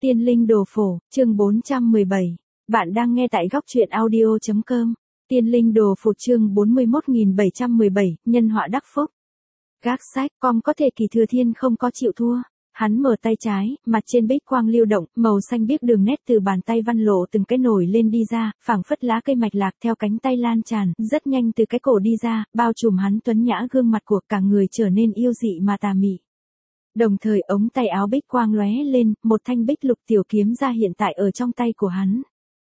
Tiên linh đồ phổ, chương 417. Bạn đang nghe tại góc truyện audio.com. Tiên linh đồ phổ chương 41717, nhân họa đắc phúc. Gác sách, com có thể Kỳ Thừa Thiên không có chịu thua. Hắn mở tay trái, mặt trên bích quang lưu động, màu xanh biếc đường nét từ bàn tay văn lộ từng cái nổi lên đi ra, phảng phất lá cây mạch lạc theo cánh tay lan tràn, rất nhanh từ cái cổ đi ra, bao trùm hắn tuấn nhã gương mặt của cả người trở nên yêu dị mà tà mị. Đồng thời ống tay áo bích quang lóe lên, một thanh bích lục tiểu kiếm ra hiện tại ở trong tay của hắn.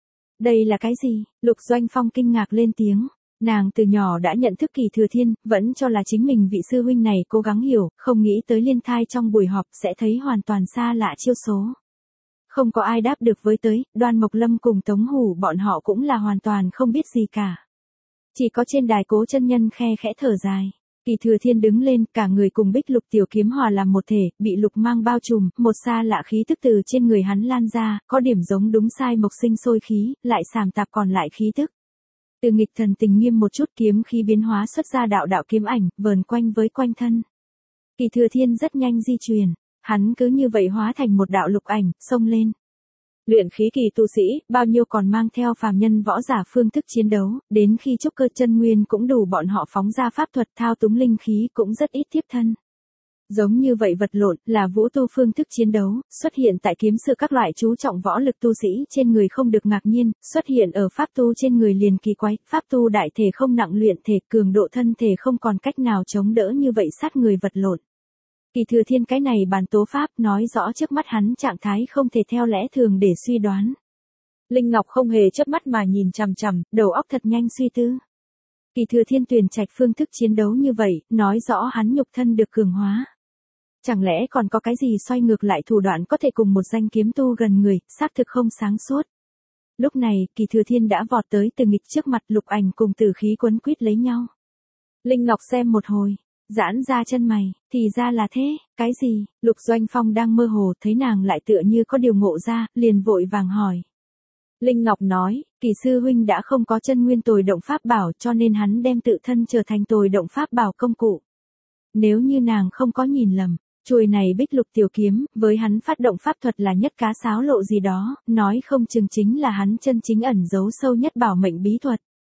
Đây là cái gì? Lục Doanh Phong kinh ngạc lên tiếng. Nàng từ nhỏ đã nhận thức Kỳ Thừa Thiên, vẫn cho là chính mình vị sư huynh này cố gắng hiểu, không nghĩ tới liên thai trong buổi họp sẽ thấy hoàn toàn xa lạ chiêu số. Không có ai đáp được với tới, Đoan Mộc Lâm cùng Tống Hủ bọn họ cũng là hoàn toàn không biết gì cả. Chỉ có trên đài Cố chân nhân khe khẽ thở dài. Kỳ Thừa Thiên đứng lên, cả người cùng bích lục tiểu kiếm hòa làm một thể, bị lục mang bao trùm, một xa lạ khí tức từ trên người hắn lan ra, có điểm giống đúng sai mộc sinh sôi khí, lại sàm tạp còn lại khí tức. Từ nghịch thần tình nghiêm một chút kiếm khí biến hóa xuất ra đạo đạo kiếm ảnh, vờn quanh với quanh thân. Kỳ Thừa Thiên rất nhanh di chuyển, hắn cứ như vậy hóa thành một đạo lục ảnh, xông lên. Luyện khí kỳ tu sĩ, bao nhiêu còn mang theo phàm nhân võ giả phương thức chiến đấu, đến khi trúc cơ chân nguyên cũng đủ bọn họ phóng ra pháp thuật thao túng linh khí cũng rất ít tiếp thân. Giống như vậy vật lộn là vũ tu phương thức chiến đấu, xuất hiện tại kiếm sự các loại chú trọng võ lực tu sĩ trên người không được ngạc nhiên, xuất hiện ở pháp tu trên người liền kỳ quái, pháp tu đại thể không nặng luyện thể cường độ thân thể không còn cách nào chống đỡ như vậy sát người vật lộn. Kỳ Thừa Thiên cái này bàn tố pháp nói rõ trước mắt hắn trạng thái không thể theo lẽ thường để suy đoán. Linh Ngọc không hề chớp mắt mà nhìn chằm chằm, đầu óc thật nhanh suy tư. Kỳ Thừa Thiên tuyển trạch phương thức chiến đấu như vậy, nói rõ hắn nhục thân được cường hóa. Chẳng lẽ còn có cái gì xoay ngược lại thủ đoạn có thể cùng một danh kiếm tu gần người, xác thực không sáng suốt. Lúc này, Kỳ Thừa Thiên đã vọt tới từ nghịch trước mặt lục ảnh cùng tử khí quấn quýt lấy nhau. Linh Ngọc xem một hồi, giãn ra chân mày, thì ra là thế, cái gì? Lục Doanh Phong đang mơ hồ thấy nàng lại tựa như có điều ngộ ra, liền vội vàng hỏi. Linh Ngọc nói, Kỳ sư huynh đã không có chân nguyên tồi động pháp bảo cho nên hắn đem tự thân trở thành tồi động pháp bảo công cụ. Nếu như nàng không có nhìn lầm, chuôi này bích lục tiểu kiếm, với hắn phát động pháp thuật là nhất cá sáo lộ gì đó, nói không chừng chính là hắn chân chính ẩn giấu sâu nhất bảo mệnh bí thuật.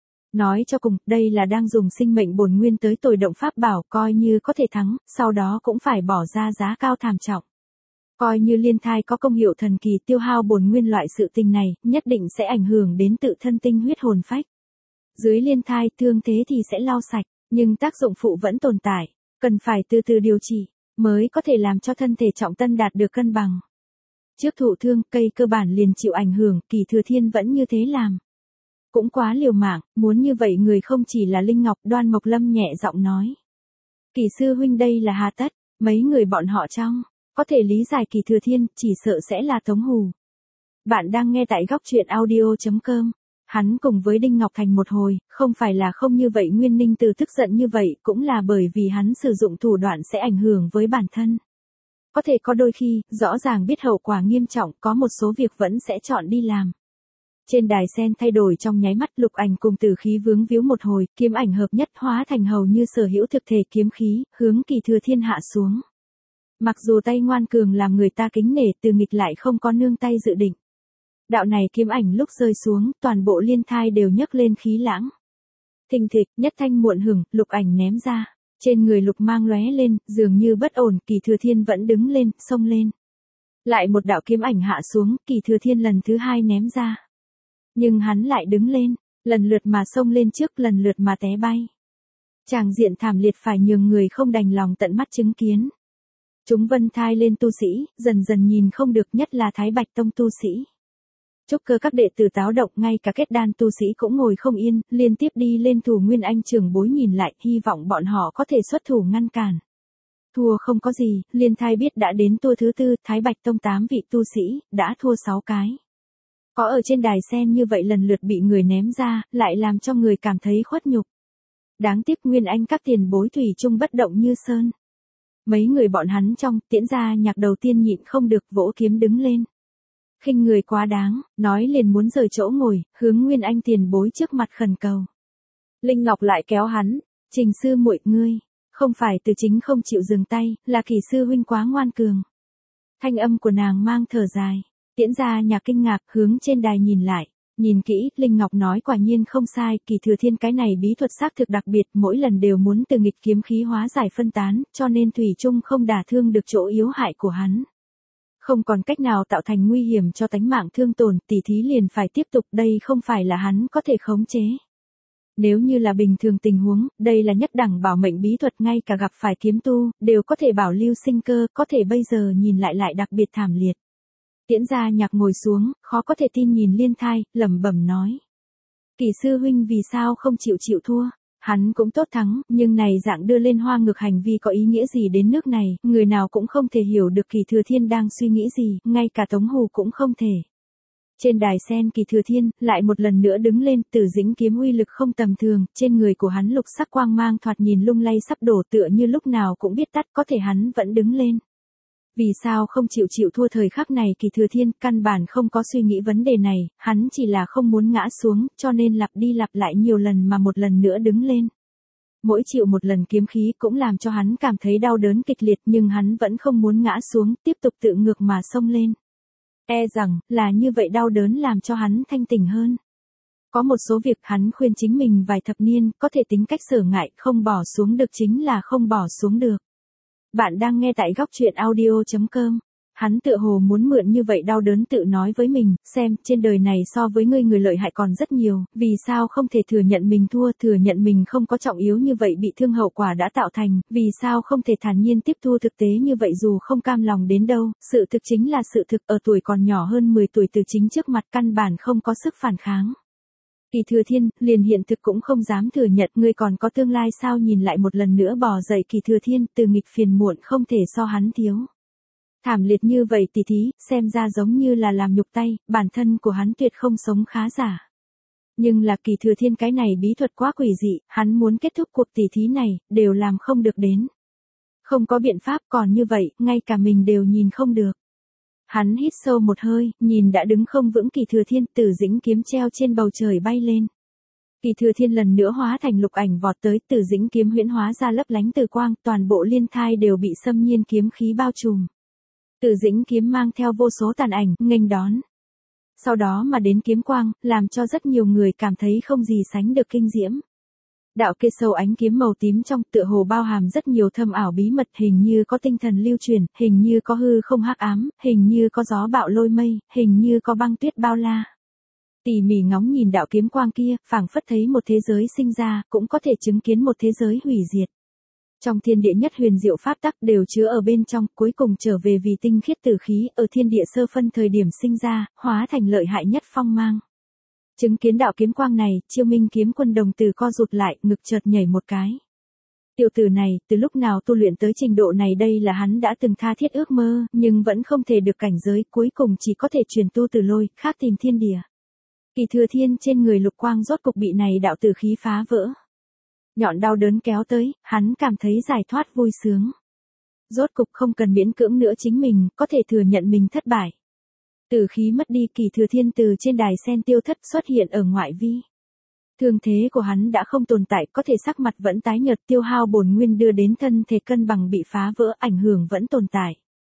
Nói cho cùng, đây là đang dùng sinh mệnh bổn nguyên tới tồi động pháp bảo, coi như có thể thắng, sau đó cũng phải bỏ ra giá cao thảm trọng. Coi như liên thai có công hiệu thần kỳ tiêu hao bổn nguyên loại sự tình này, nhất định sẽ ảnh hưởng đến tự thân tinh huyết hồn phách. Dưới liên thai thương thế thì sẽ lau sạch, nhưng tác dụng phụ vẫn tồn tại, cần phải từ từ điều trị, mới có thể làm cho thân thể trọng tân đạt được cân bằng. Trước thụ thương, cây cơ bản liền chịu ảnh hưởng, Kỳ Thừa Thiên vẫn như thế làm. Cũng quá liều mạng, muốn như vậy người không chỉ là Linh Ngọc. Đoan Mộc Lâm nhẹ giọng nói. Kỳ sư huynh đây là hà tất, mấy người bọn họ trong, có thể lý giải Kỳ Thừa Thiên, chỉ sợ sẽ là Tống Hủ. Bạn đang nghe tại góc truyện audio.com. Hắn cùng với Đinh Ngọc Thành một hồi, không phải là không như vậy Nguyên Ninh Từ tức giận như vậy, cũng là bởi vì hắn sử dụng thủ đoạn sẽ ảnh hưởng với bản thân. Có thể có đôi khi, rõ ràng biết hậu quả nghiêm trọng, có một số việc vẫn sẽ chọn đi làm. Trên đài sen thay đổi trong nháy mắt, lục ảnh cùng tử khí vướng víu một hồi, kiếm ảnh hợp nhất hóa thành hầu như sở hữu thực thể kiếm khí, hướng Kỳ Thừa Thiên hạ xuống. Mặc dù tay ngoan cường làm người ta kính nể, từ nghịch lại không có nương tay dự định. Đạo này kiếm ảnh lúc rơi xuống, toàn bộ liên thai đều nhấc lên khí lãng. Thình thịch, nhất thanh muộn hửng, lục ảnh ném ra. Trên người lục mang lóe lên, dường như bất ổn, Kỳ Thừa Thiên vẫn đứng lên, xông lên. Lại một đạo kiếm ảnh hạ xuống, Kỳ Thừa Thiên lần thứ hai ném ra. Nhưng hắn lại đứng lên, lần lượt mà xông lên trước, lần lượt mà té bay. Tràng diện thảm liệt phải nhường người không đành lòng tận mắt chứng kiến. Chúng vân thai lên tu sĩ, dần dần nhìn không được, nhất là Thái Bạch Tông tu sĩ. Trúc cơ các đệ tử táo động, ngay cả kết đan tu sĩ cũng ngồi không yên, liên tiếp đi lên thủ Nguyên Anh trưởng bối nhìn lại, hy vọng bọn họ có thể xuất thủ ngăn cản. Thua không có gì, liên thai biết đã đến tour thứ tư, Thái Bạch Tông 8 vị tu sĩ, đã thua 6 cái. Có ở trên đài sen như vậy lần lượt bị người ném ra, lại làm cho người cảm thấy khuất nhục. Đáng tiếc Nguyên Anh các tiền bối thủy chung bất động như sơn. Mấy người bọn hắn trong, Tiễn Gia Nhạc đầu tiên nhịn không được vỗ kiếm đứng lên. Khinh người quá đáng, nói liền muốn rời chỗ ngồi, hướng Nguyên Anh tiền bối trước mặt khẩn cầu. Linh Ngọc lại kéo hắn, Trình sư muội ngươi, không phải Từ Chính không chịu dừng tay, là Kỳ sư huynh quá ngoan cường. Thanh âm của nàng mang thở dài. Tiễn Gia Nhạc kinh ngạc hướng trên đài nhìn lại. Nhìn kỹ, Linh Ngọc nói quả nhiên không sai, Kỳ Thừa Thiên cái này bí thuật xác thực đặc biệt, mỗi lần đều muốn từ nghịch kiếm khí hóa giải phân tán, cho nên thủy chung không đả thương được chỗ yếu hại của hắn. Không còn cách nào tạo thành nguy hiểm cho tánh mạng thương tổn, tỷ thí liền phải tiếp tục, đây không phải là hắn có thể khống chế. Nếu như là bình thường tình huống, đây là nhất đẳng bảo mệnh bí thuật, ngay cả gặp phải kiếm tu, đều có thể bảo lưu sinh cơ, có thể bây giờ nhìn lại đặc biệt thảm liệt. Tiễn Gia Nhạc ngồi xuống, khó có thể tin nhìn Liên Thai, lẩm bẩm nói. Kỳ sư huynh vì sao không chịu thua? Hắn cũng tốt thắng, nhưng này dạng đưa lên hoa ngực hành vi có ý nghĩa gì đến nước này, người nào cũng không thể hiểu được Kỳ Thừa Thiên đang suy nghĩ gì, ngay cả Tống Hù cũng không thể. Trên đài sen Kỳ Thừa Thiên, lại một lần nữa đứng lên, Tử Dĩnh kiếm uy lực không tầm thường, trên người của hắn lục sắc quang mang thoạt nhìn lung lay sắp đổ, tựa như lúc nào cũng biết tắt, có thể hắn vẫn đứng lên. Vì sao không chịu thua? Thời khắc này Kỳ Thừa Thiên căn bản không có suy nghĩ vấn đề này, hắn chỉ là không muốn ngã xuống, cho nên lặp đi lặp lại nhiều lần mà một lần nữa đứng lên. Mỗi chịu một lần kiếm khí cũng làm cho hắn cảm thấy đau đớn kịch liệt, nhưng hắn vẫn không muốn ngã xuống, tiếp tục tự ngược mà xông lên. E rằng, là như vậy đau đớn làm cho hắn thanh tỉnh hơn. Có một số việc hắn khuyên chính mình vài thập niên, có thể tính cách sở ngại, không bỏ xuống được chính là không bỏ xuống được. Bạn đang nghe tại góc truyện audio.com. Hắn tựa hồ muốn mượn như vậy đau đớn tự nói với mình, xem, trên đời này so với ngươi người lợi hại còn rất nhiều, vì sao không thể thừa nhận mình thua, thừa nhận mình không có trọng yếu như vậy bị thương hậu quả đã tạo thành, vì sao không thể thản nhiên tiếp thu thực tế như vậy dù không cam lòng đến đâu, sự thực chính là sự thực, ở tuổi còn nhỏ hơn 10 tuổi từ chính trước mặt căn bản không có sức phản kháng. Kỳ Thừa Thiên, liền hiện thực cũng không dám thừa nhận, ngươi còn có tương lai sao? Nhìn lại một lần nữa bò dậy Kỳ Thừa Thiên, từ nghịch phiền muộn không thể so hắn thiếu. Thảm liệt như vậy tỷ thí, xem ra giống như là làm nhục tay, bản thân của hắn tuyệt không sống khá giả. Nhưng là Kỳ Thừa Thiên cái này bí thuật quá quỷ dị, hắn muốn kết thúc cuộc tỷ thí này, đều làm không được đến. Không có biện pháp, còn như vậy, ngay cả mình đều nhìn không được. Hắn hít sâu một hơi, nhìn đã đứng không vững Kỳ Thừa Thiên, Tử Dĩnh kiếm treo trên bầu trời bay lên. Kỳ Thừa Thiên lần nữa hóa thành lục ảnh vọt tới, Tử Dĩnh kiếm huyễn hóa ra lấp lánh từ quang, toàn bộ Liên Thai đều bị xâm nhiên kiếm khí bao trùm. Tử Dĩnh kiếm mang theo vô số tàn ảnh, nghênh đón. Sau đó mà đến kiếm quang, làm cho rất nhiều người cảm thấy không gì sánh được kinh diễm. Đạo kia sâu ánh kiếm màu tím trong, tựa hồ bao hàm rất nhiều thâm ảo bí mật, hình như có tinh thần lưu truyền, hình như có hư không hắc ám, hình như có gió bạo lôi mây, hình như có băng tuyết bao la. Tỉ mỉ ngóng nhìn đạo kiếm quang kia, phảng phất thấy một thế giới sinh ra, cũng có thể chứng kiến một thế giới hủy diệt. Trong thiên địa nhất huyền diệu pháp tắc đều chứa ở bên trong, cuối cùng trở về vì tinh khiết tử khí, ở thiên địa sơ phân thời điểm sinh ra, hóa thành lợi hại nhất phong mang. Chứng kiến đạo kiếm quang này, Chiêu Minh kiếm quân đồng tử co rụt lại, ngực chợt nhảy một cái. Tiểu tử này, từ lúc nào tu luyện tới trình độ này, đây là hắn đã từng tha thiết ước mơ, nhưng vẫn không thể được cảnh giới, cuối cùng chỉ có thể truyền tu từ lôi, khác tìm thiên địa. Kỳ Thừa Thiên trên người lục quang rốt cục bị này đạo tử khí phá vỡ. Nhọn đau đớn kéo tới, hắn cảm thấy giải thoát vui sướng. Rốt cục không cần miễn cưỡng nữa chính mình, có thể thừa nhận mình thất bại. Tử khí mất đi, Kỳ Thừa Thiên từ trên đài sen tiêu thất xuất hiện ở ngoại vi. Thương thế của hắn đã không tồn tại, có thể sắc mặt vẫn tái nhợt, tiêu hao bổn nguyên đưa đến thân thể cân bằng bị phá vỡ, ảnh hưởng vẫn tồn tại.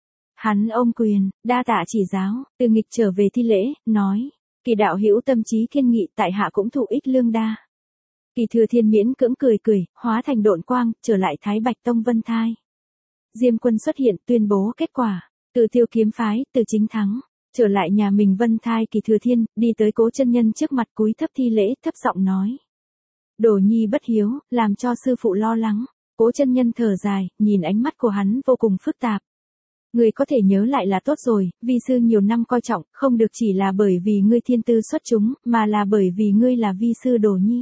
Hắn ôm quyền, đa tạ chỉ giáo, từ nghịch trở về thi lễ, nói, Kỳ đạo hữu tâm trí kiên nghị, tại hạ cũng thụ ích lương đa. Kỳ Thừa Thiên miễn cưỡng cười, hóa thành độn quang, trở lại Thái Bạch Tông Vân Thai. Diêm Quân xuất hiện, tuyên bố kết quả, Từ Tiêu kiếm phái, Từ Chính thắng. Trở lại nhà mình Vân Thai, Kỳ Thừa Thiên, đi tới Cố chân nhân trước mặt cúi thấp thi lễ, thấp giọng nói. Đồ nhi bất hiếu, làm cho sư phụ lo lắng. Cố chân nhân thở dài, nhìn ánh mắt của hắn vô cùng phức tạp. Người có thể nhớ lại là tốt rồi, vi sư nhiều năm coi trọng, không được chỉ là bởi vì ngươi thiên tư xuất chúng, mà là bởi vì ngươi là vi sư Đồ nhi.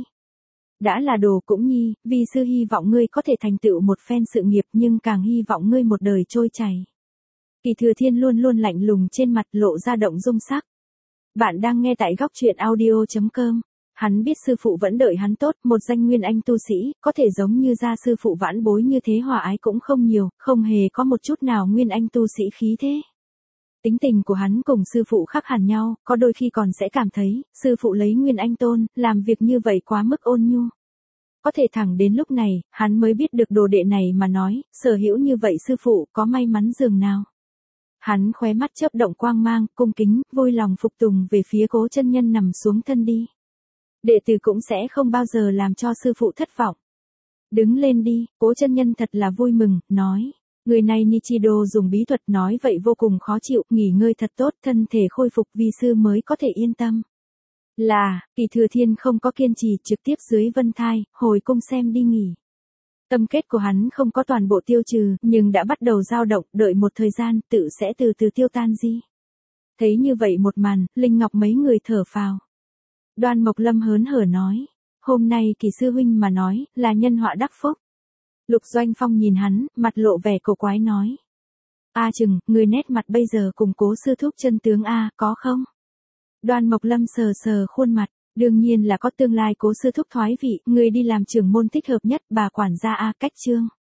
Đã là đồ cũng nhi, vi sư hy vọng ngươi có thể thành tựu một phen sự nghiệp, nhưng càng hy vọng ngươi một đời trôi chảy. Kỳ Thừa Thiên luôn luôn lạnh lùng, trên mặt lộ ra động dung sắc. Bạn đang nghe tại góc truyện audio.com. Hắn biết sư phụ vẫn đợi hắn tốt, một danh nguyên anh tu sĩ, có thể giống như gia sư phụ vãn bối như thế hòa ái cũng không nhiều, không hề có một chút nào nguyên anh tu sĩ khí thế. Tính tình của hắn cùng sư phụ khác hẳn nhau, có đôi khi còn sẽ cảm thấy, sư phụ lấy nguyên anh tôn, làm việc như vậy quá mức ôn nhu. Có thể thẳng đến lúc này, hắn mới biết được đồ đệ này mà nói, sở hữu như vậy sư phụ có may mắn dường nào. Hắn khóe mắt chớp động quang mang, cung kính, vui lòng phục tùng về phía Cố chân nhân nằm xuống thân đi. Đệ tử cũng sẽ không bao giờ làm cho sư phụ thất vọng. Đứng lên đi, Cố chân nhân thật là vui mừng, nói. Người này Nichido dùng bí thuật nói vậy vô cùng khó chịu, nghỉ ngơi thật tốt, thân thể khôi phục vi sư mới có thể yên tâm. Là, Kỳ Thừa Thiên không có kiên trì, trực tiếp dưới vân thai, hồi cung xem đi nghỉ. Tâm kết của hắn không có toàn bộ tiêu trừ, nhưng đã bắt đầu dao động, đợi một thời gian, tự sẽ từ từ tiêu tan đi. Thấy như vậy một màn, Linh Ngọc mấy người thở phào. Đoan Mộc Lâm hớn hở nói, hôm nay Kỳ sư huynh mà nói, là nhân họa đắc phúc. Lục Doanh Phong nhìn hắn, mặt lộ vẻ cổ quái nói. A Trừng, người nét mặt bây giờ cùng Cố sư thúc chân tướng A, có không? Đoan Mộc Lâm sờ sờ khuôn mặt, đương nhiên là có, tương lai Cố sư thúc thoái vị, người đi làm trưởng môn thích hợp nhất, bà quản gia A, cách chương.